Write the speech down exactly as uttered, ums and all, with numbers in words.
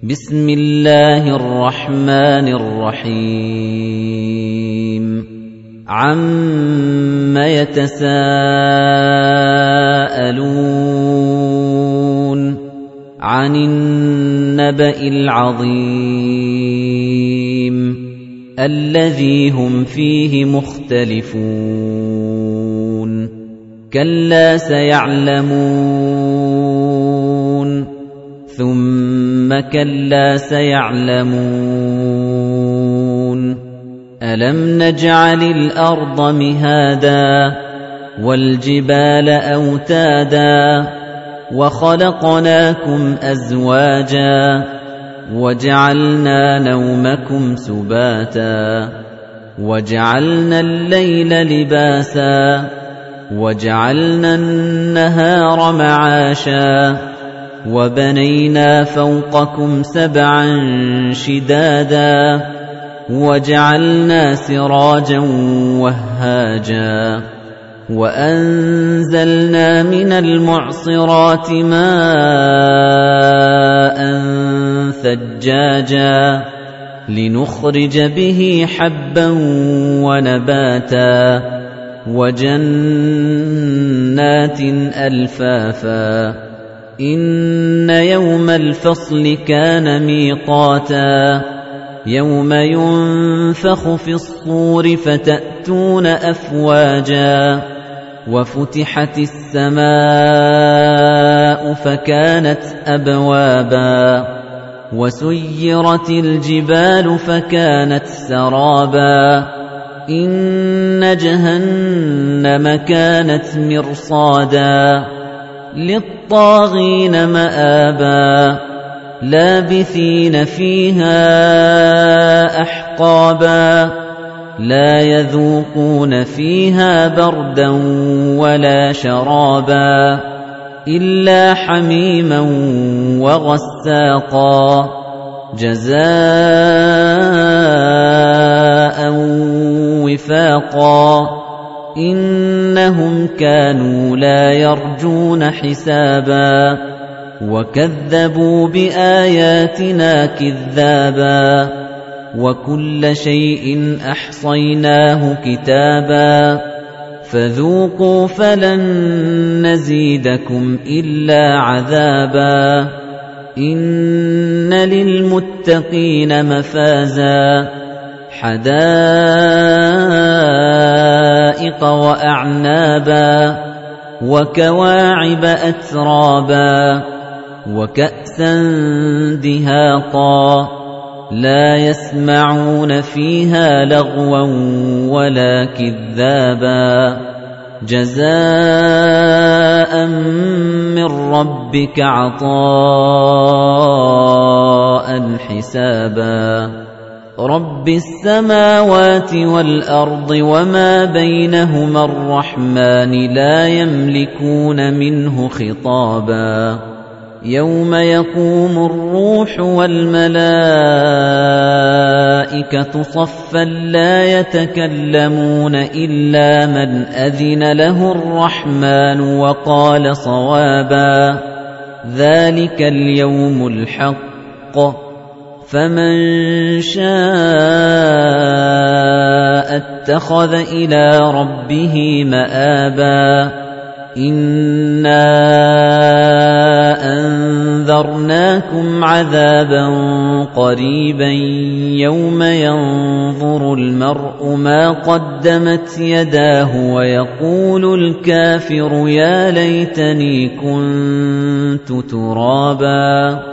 بسم الله الرحمن الرحيم عَمَّ يَتَسَاءَلُونَ عَنِ النَّبَإِ الْعَظِيمِ الَّذِي هُمْ فِيهِ مُخْتَلِفُونَ كَلَّا سَيَعْلَمُونَ ثُمَّ كَلَّا سَيَعْلَمُونَ أَلَمْ نَجْعَلِ الْأَرْضَ مِهَادًا وَالْجِبَالَ أَوْتَادًا وَخَلَقْنَاكُمْ أَزْوَاجًا وَجَعَلْنَا نَوْمَكُمْ سُبَاتًا وَجَعَلْنَا اللَّيْلَ لِبَاسًا وَجَعَلْنَا النَّهَارَ مَعَاشًا وَبَنَيْنَا فَوْقَكُمْ سَبْعًا شِدَادًا وَجَعَلْنَا سِرَاجًا وَهَّاجًا وَأَنزَلْنَا مِنَ الْمُعْصِرَاتِ مَاءً ثَجَّاجًا لِنُخْرِجَ بِهِ حَبًّا وَنَبَاتًا وَجَنَّاتٍ أَلْفَافًا إِنَّ يَوْمَ الْفَصْلِ كَانَ مِيقَاتًا يَوْمَ يُنفَخُ فِي الصُّورِ فَتَأْتُونَ أَفْوَاجًا وَفُتِحَتِ السَّمَاءُ فَكَانَتْ أَبْوَابًا وَسُيِّرَتِ الْجِبَالُ فَكَانَتْ سَرَابًا إِنَّ جَهَنَّمَ كَانَتْ مِرْصَادًا لِلطَّاغِينَ مَآبًا لَابِثِينَ فِيهَا أَحْقَابًا لَا يَذُوقُونَ فِيهَا بَرْدًا وَلَا شَرَابًا إِلَّا حَمِيمًا وَغَسَّاقًا جَزَاءً وِفَاقًا إِنَّهُمْ كَانُوا لَا يَرْجُونَ حِسَابًا وَكَذَّبُوا بِآيَاتِنَا كِذَّابًا وَكُلَّ شَيْءٍ أَحْصَيْنَاهُ كِتَابًا فَذُوقُوا فَلَن نَّزِيدَكُمْ إِلَّا عَذَابًا إِنَّ لِلْمُتَّقِينَ مَفَازًا حَدَائِقَ وَأَعْنَابًا وَكَوَاعِبَ أَتْرَابًا وَكَأْسًا دِهَاقًا لَا يَسْمَعُونَ فِيهَا لَغْوًا وَلَا كِذَّابًا جَزَاءً مِّن رَّبِّكَ عَطَاءً حِسَابًا رَبِّ السَّمَاوَاتِ وَالْأَرْضِ وَمَا بَيْنَهُمَا الرَّحْمَنِ لَا يَمْلِكُونَ مِنْهُ خِطَابًا يَوْمَ يَقُومُ الرُّوحُ وَالْمَلَائِكَةُ صَفًّا لَّا يَتَكَلَّمُونَ إِلَّا مَنْ أَذِنَ لَهُ الرَّحْمَنُ وَقَالَ صَوَابًا ذَلِكَ الْيَوْمُ الْحَقُّ فَمَن شَاءَ اتَّخَذَ إِلَىٰ رَبِّهِ مَآبًا إِنَّا أَنذَرْنَاكُمْ عَذَابًا قَرِيبًا يَوْمَ يَنظُرُ الْمَرْءُ مَا قَدَّمَتْ يَدَاهُ وَيَقُولُ الْكَافِرُ يَا لَيْتَنِي كُنتُ تُرَابًا